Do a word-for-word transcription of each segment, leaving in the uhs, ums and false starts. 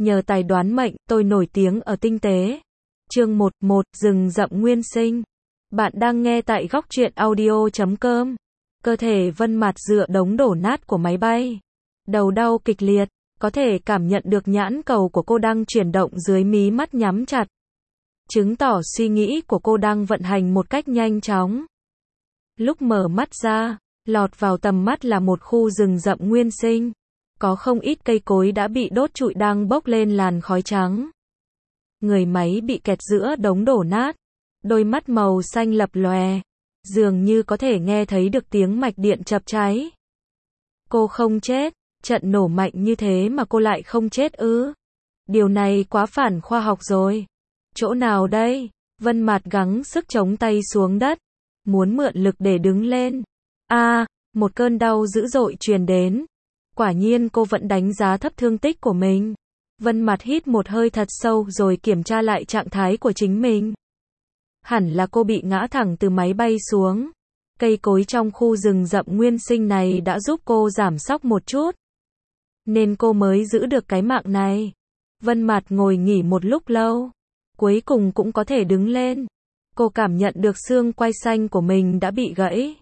nhờ tài đoán mệnh, tôi nổi tiếng ở tinh tế. Chương một, một, rừng rậm nguyên sinh. Bạn đang nghe tại góc truyện audio chấm com. Cơ thể Vân Mạt dựa đống đổ nát của máy bay. Đầu đau kịch liệt, có thể cảm nhận được nhãn cầu của cô đang chuyển động dưới mí mắt nhắm chặt. Chứng tỏ suy nghĩ của cô đang vận hành một cách nhanh chóng. Lúc mở mắt ra, lọt vào tầm mắt là một khu rừng rậm nguyên sinh. Có không ít cây cối đã bị đốt trụi đang bốc lên làn khói trắng. Người máy bị kẹt giữa đống đổ nát. Đôi mắt màu xanh lập lòe. Dường như có thể nghe thấy được tiếng mạch điện chập cháy. Cô không chết. Trận nổ mạnh như thế mà cô lại không chết ư? Điều này quá phản khoa học rồi. Chỗ nào đây? Vân Mạt gắng sức chống tay xuống đất. Muốn mượn lực để đứng lên. A, à, một cơn đau dữ dội truyền đến. Quả nhiên cô vẫn đánh giá thấp thương tích của mình. Vân Mạt hít một hơi thật sâu rồi kiểm tra lại trạng thái của chính mình. Hẳn là cô bị ngã thẳng từ máy bay xuống. Cây cối trong khu rừng rậm nguyên sinh này đã giúp cô giảm sốc một chút. Nên cô mới giữ được cái mạng này. Vân Mạt ngồi nghỉ một lúc lâu. Cuối cùng cũng có thể đứng lên. Cô cảm nhận được xương quai xanh của mình đã bị gãy.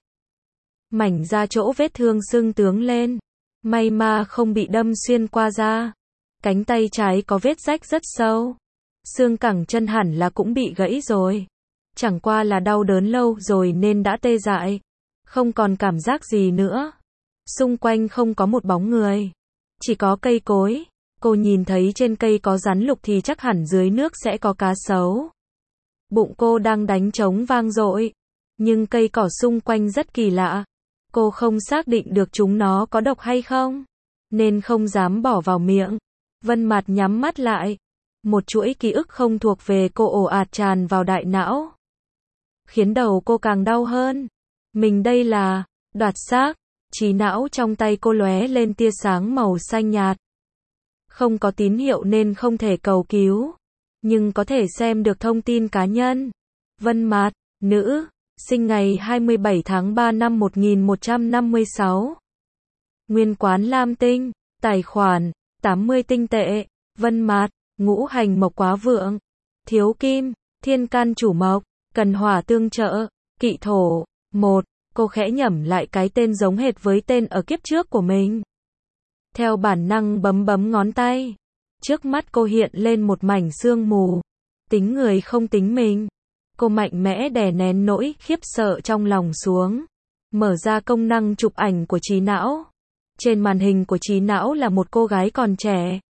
Mảnh da chỗ vết thương sưng tướng lên. May mà không bị đâm xuyên qua da. Cánh tay trái có vết rách rất sâu. Xương cẳng chân hẳn là cũng bị gãy rồi. Chẳng qua là đau đớn lâu rồi nên đã tê dại. Không còn cảm giác gì nữa. Xung quanh không có một bóng người. Chỉ có cây cối. Cô nhìn thấy trên cây có rắn lục thì chắc hẳn dưới nước sẽ có cá sấu. Bụng cô đang đánh trống vang dội. Nhưng cây cỏ xung quanh rất kỳ lạ. Cô không xác định được chúng nó có độc hay không. Nên không dám bỏ vào miệng. Vân Mạt nhắm mắt lại. Một chuỗi ký ức không thuộc về cô ồ ạt tràn vào đại não. Khiến đầu cô càng đau hơn. Mình đây là đoạt xác. Trí não trong tay cô lóe lên tia sáng màu xanh nhạt. Không có tín hiệu nên không thể cầu cứu. Nhưng có thể xem được thông tin cá nhân. Vân Mạt, nữ, sinh ngày hai mươi bảy tháng ba năm một nghìn một trăm năm mươi sáu. Nguyên quán Lam Tinh, tài khoản, tám mươi tinh tệ. Vân Mạt, ngũ hành mộc quá vượng. Thiếu kim, thiên can chủ mộc, cần hỏa tương trợ, kỵ thổ. Một, cô khẽ nhẩm lại cái tên giống hệt với tên ở kiếp trước của mình. Theo bản năng bấm bấm ngón tay. Trước mắt cô hiện lên một mảnh sương mù. Tính người không tính mình. Cô mạnh mẽ đè nén nỗi khiếp sợ trong lòng xuống. Mở ra công năng chụp ảnh của trí não. Trên màn hình của trí não là một cô gái còn trẻ.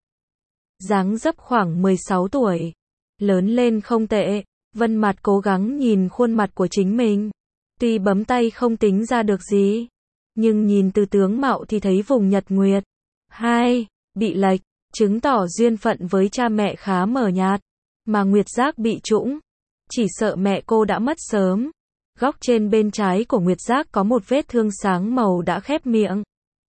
Dáng dấp khoảng mười sáu tuổi. Lớn lên không tệ. Vân Mạt cố gắng nhìn khuôn mặt của chính mình. Tuy bấm tay không tính ra được gì. Nhưng nhìn từ tướng mạo thì thấy vùng nhật nguyệt. Hai, bị lệch. Chứng tỏ duyên phận với cha mẹ khá mờ nhạt. Mà nguyệt giác bị trũng. Chỉ sợ mẹ cô đã mất sớm. Góc trên bên trái của nguyệt giác có một vết thương sáng màu đã khép miệng.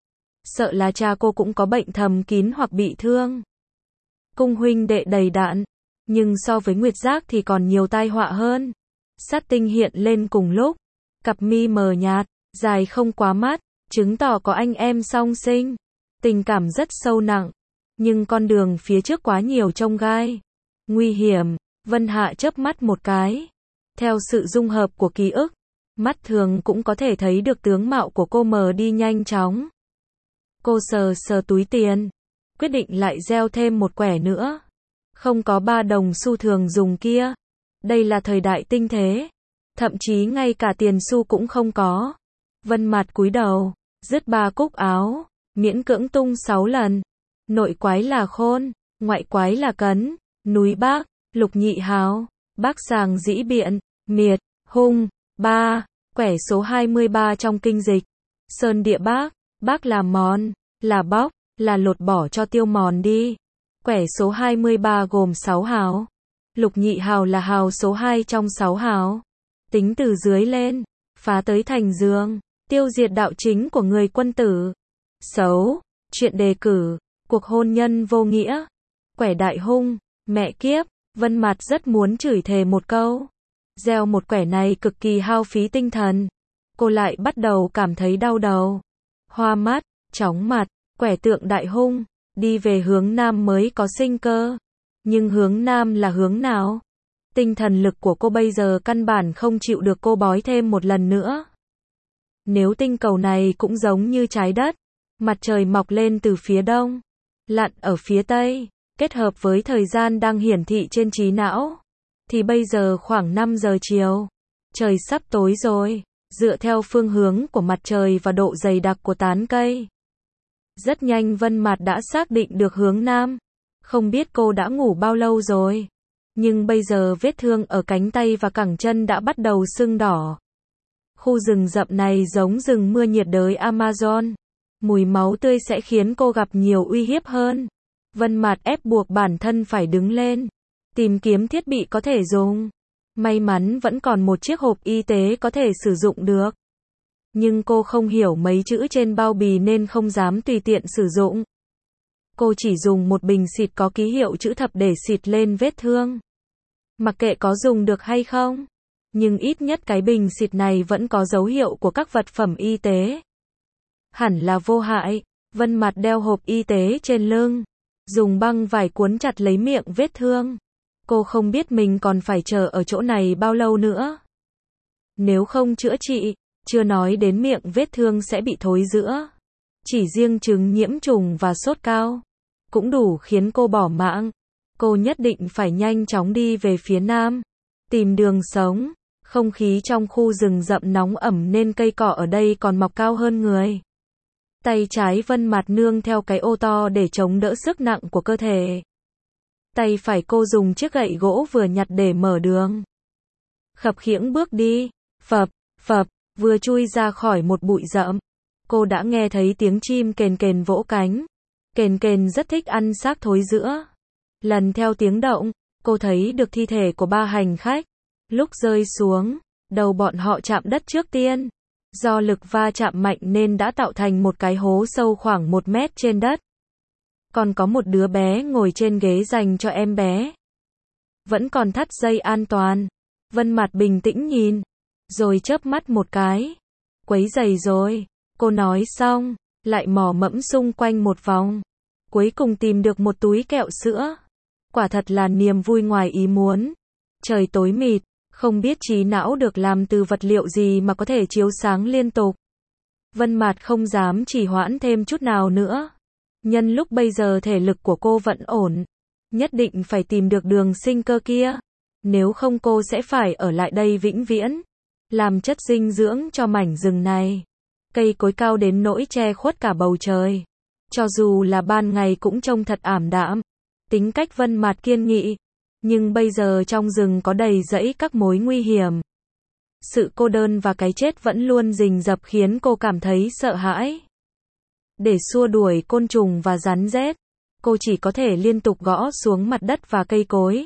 Sợ là cha cô cũng có bệnh thầm kín hoặc bị thương. Cung huynh đệ đầy đặn. Nhưng so với nguyệt giác thì còn nhiều tai họa hơn. Sát tinh hiện lên cùng lúc. Cặp mi mờ nhạt, dài không quá mắt. Chứng tỏ có anh em song sinh. Tình cảm rất sâu nặng. Nhưng con đường phía trước quá nhiều chông gai. Nguy hiểm. Vân Hạ chớp mắt một cái. Theo sự dung hợp của ký ức, mắt thường cũng có thể thấy được tướng mạo của cô mờ đi nhanh chóng. Cô sờ sờ túi tiền. Quyết định lại gieo thêm một quẻ nữa. Không có ba đồng xu thường dùng kia. Đây là thời đại tinh thế. Thậm chí ngay cả tiền xu cũng không có. Vân Mạt cúi đầu. Dứt ba cúc áo. Miễn cưỡng tung sáu lần. Nội quái là khôn. Ngoại quái là cấn. Núi Bác. Lục nhị hào. Bác sàng dĩ biện. Miệt. Hung. Ba. Quẻ số hai mươi ba trong kinh dịch. Sơn địa bác. Bác là mòn. Là bóc. Là lột bỏ cho tiêu mòn đi. Quẻ số hai mươi ba gồm sáu hào. Lục nhị hào là hào số hai trong sáu hào. Tính từ dưới lên. Phá tới thành giường. Tiêu diệt đạo chính của người quân tử. Xấu. Chuyện đề cử. Cuộc hôn nhân vô nghĩa. Quẻ đại hung. Mẹ kiếp. Vân Mạt rất muốn chửi thề một câu. Gieo một quẻ này cực kỳ hao phí tinh thần. Cô lại bắt đầu cảm thấy đau đầu. Hoa mắt. Chóng mặt. Quẻ tượng đại hung. đi về hướng Nam mới có sinh cơ. Nhưng hướng Nam là hướng nào? Tinh thần lực của cô bây giờ căn bản không chịu được cô bói thêm một lần nữa. Nếu tinh cầu này cũng giống như trái đất, mặt trời mọc lên từ phía đông, lặn ở phía tây, kết hợp với thời gian đang hiển thị trên trí não, thì bây giờ khoảng năm giờ chiều, trời sắp tối rồi, dựa theo phương hướng của mặt trời và độ dày đặc của tán cây. Rất nhanh Vân Mạt đã xác định được hướng Nam. Không biết cô đã ngủ bao lâu rồi, nhưng bây giờ vết thương ở cánh tay và cẳng chân đã bắt đầu sưng đỏ. Khu rừng rậm này giống rừng mưa nhiệt đới Amazon. Mùi máu tươi sẽ khiến cô gặp nhiều uy hiếp hơn. Vân Mạt ép buộc bản thân phải đứng lên, tìm kiếm thiết bị có thể dùng. May mắn vẫn còn một chiếc hộp y tế có thể sử dụng được. Nhưng cô không hiểu mấy chữ trên bao bì nên không dám tùy tiện sử dụng. Cô chỉ dùng một bình xịt có ký hiệu chữ thập để xịt lên vết thương. Mặc kệ có dùng được hay không, nhưng ít nhất cái bình xịt này vẫn có dấu hiệu của các vật phẩm y tế. Hẳn là vô hại. Vân Mạt đeo hộp y tế trên lưng, dùng băng vải cuốn chặt lấy miệng vết thương. Cô không biết mình còn phải chờ ở chỗ này bao lâu nữa. Nếu không chữa trị, chưa nói đến miệng vết thương sẽ bị thối rữa. Chỉ riêng chứng nhiễm trùng và sốt cao cũng đủ khiến cô bỏ mạng. Cô nhất định phải nhanh chóng đi về phía Nam, tìm đường sống. Không khí trong khu rừng rậm nóng ẩm nên cây cỏ ở đây còn mọc cao hơn người. Tay trái Vân Mạt nương theo cái ô to để chống đỡ sức nặng của cơ thể. Tay phải cô dùng chiếc gậy gỗ vừa nhặt để mở đường. Khập khiễng bước đi, phập, phập, vừa chui ra khỏi một bụi rậm. Cô đã nghe thấy tiếng chim kền kền vỗ cánh. Kền kền rất thích ăn xác thối rữa. Lần theo tiếng động, cô thấy được thi thể của ba hành khách. Lúc rơi xuống, đầu bọn họ chạm đất trước tiên. Do lực va chạm mạnh nên đã tạo thành một cái hố sâu khoảng một mét trên đất. Còn có một đứa bé ngồi trên ghế dành cho em bé. Vẫn còn thắt dây an toàn. Vân Mạt bình tĩnh nhìn, rồi chớp mắt một cái. Quấy rầy rồi, cô nói xong, lại mò mẫm xung quanh một vòng. Cuối cùng tìm được một túi kẹo sữa. Quả thật là niềm vui ngoài ý muốn. Trời tối mịt, không biết trí não được làm từ vật liệu gì mà có thể chiếu sáng liên tục. Vân Mạt không dám trì hoãn thêm chút nào nữa. Nhân lúc bây giờ thể lực của cô vẫn ổn, nhất định phải tìm được đường sinh cơ kia. Nếu không cô sẽ phải ở lại đây vĩnh viễn, làm chất dinh dưỡng cho mảnh rừng này. Cây cối cao đến nỗi che khuất cả bầu trời. Cho dù là ban ngày cũng trông thật ảm đạm. Tính cách Vân Mạt kiên nghị, nhưng bây giờ trong rừng có đầy rẫy các mối nguy hiểm. Sự cô đơn và cái chết vẫn luôn rình rập khiến cô cảm thấy sợ hãi. Để xua đuổi côn trùng và rắn rết, cô chỉ có thể liên tục gõ xuống mặt đất và cây cối.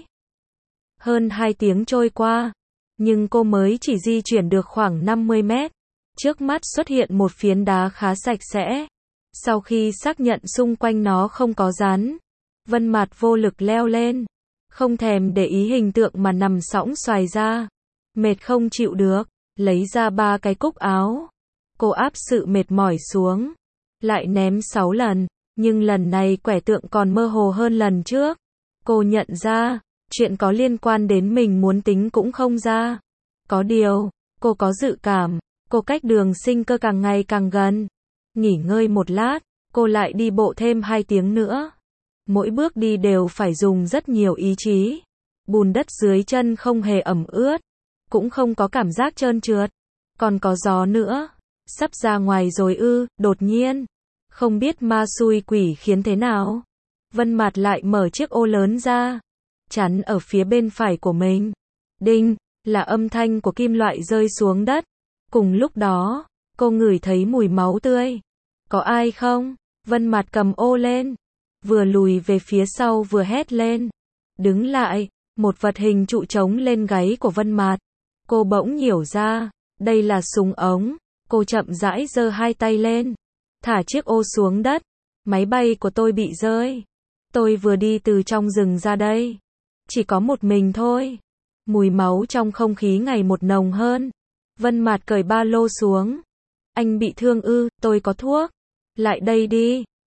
Hơn hai tiếng trôi qua, nhưng cô mới chỉ di chuyển được khoảng năm mươi mét. Trước mắt xuất hiện một phiến đá khá sạch sẽ. Sau khi xác nhận xung quanh nó không có rắn, Vân Mạt vô lực leo lên, không thèm để ý hình tượng mà nằm sõng xoài ra. Mệt không chịu được, lấy ra ba cái cúc áo. Cô áp sự mệt mỏi xuống, lại ném sáu lần, nhưng lần này quẻ tượng còn mơ hồ hơn lần trước. Cô nhận ra, chuyện có liên quan đến mình muốn tính cũng không ra. Có điều, cô có dự cảm, cô cách đường sinh cơ càng ngày càng gần. Nghỉ ngơi một lát, cô lại đi bộ thêm hai tiếng nữa. Mỗi bước đi đều phải dùng rất nhiều ý chí. Bùn đất dưới chân không hề ẩm ướt, cũng không có cảm giác trơn trượt. Còn có gió nữa. Sắp ra ngoài rồi ư, đột nhiên. Không biết ma xui quỷ khiến thế nào. Vân Mạt lại mở chiếc ô lớn ra, chắn ở phía bên phải của mình. Đinh, là âm thanh của kim loại rơi xuống đất. Cùng lúc đó, cô ngửi thấy mùi máu tươi. Có ai không? Vân Mạt cầm ô lên, vừa lùi về phía sau vừa hét lên. Đứng lại, một vật hình trụ trống lên gáy của Vân Mạt. Cô bỗng hiểu ra, đây là súng ống. Cô chậm rãi giơ hai tay lên, thả chiếc ô xuống đất. Máy bay của tôi bị rơi. Tôi vừa đi từ trong rừng ra đây. Chỉ có một mình thôi. Mùi máu trong không khí ngày một nồng hơn. Vân Mạt cởi ba lô xuống. Anh bị thương ư? Tôi có thuốc. Lại đây đi.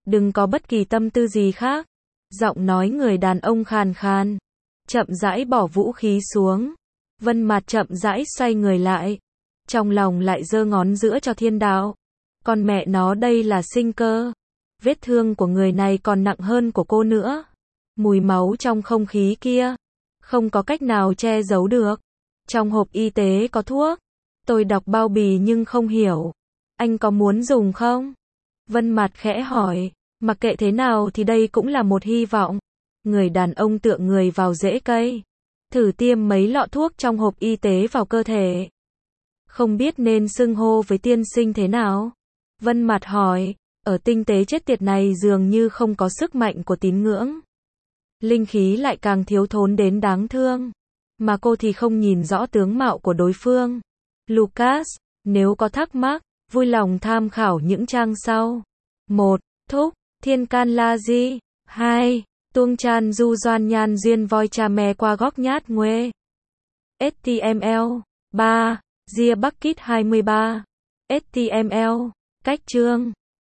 Đừng có bất kỳ tâm tư gì khác. Giọng nói người đàn ông khàn khàn. Chậm rãi bỏ vũ khí xuống. Vân Mạt chậm rãi xoay người lại. Trong lòng lại giơ ngón giữa cho Thiên Đạo. Con mẹ nó, đây là sinh cơ. Vết thương của người này còn nặng hơn của cô nữa. Mùi máu trong không khí kia. Không có cách nào che giấu được. Trong hộp y tế có thuốc. Tôi đọc bao bì nhưng không hiểu. Anh có muốn dùng không? Vân Mạt khẽ hỏi. Mặc kệ thế nào thì đây cũng là một hy vọng. Người đàn ông tựa người vào rễ cây. Thử tiêm mấy lọ thuốc trong hộp y tế vào cơ thể. Không biết nên xưng hô với tiên sinh thế nào? Vân Mạt hỏi. Ở tinh tế chết tiệt này dường như không có sức mạnh của tín ngưỡng. Linh khí lại càng thiếu thốn đến đáng thương. Mà cô thì không nhìn rõ tướng mạo của đối phương. Lucas, nếu có thắc mắc, vui lòng tham khảo những trang sau. một. Thúc, thiên can la di. hai. Tuông chan du doan nhan duyên voi cha mẹ qua góc nhát nguê. ếch ti em lờ. ba. Dia Bucket hai mươi ba. ếch ti em lờ. Cách chương.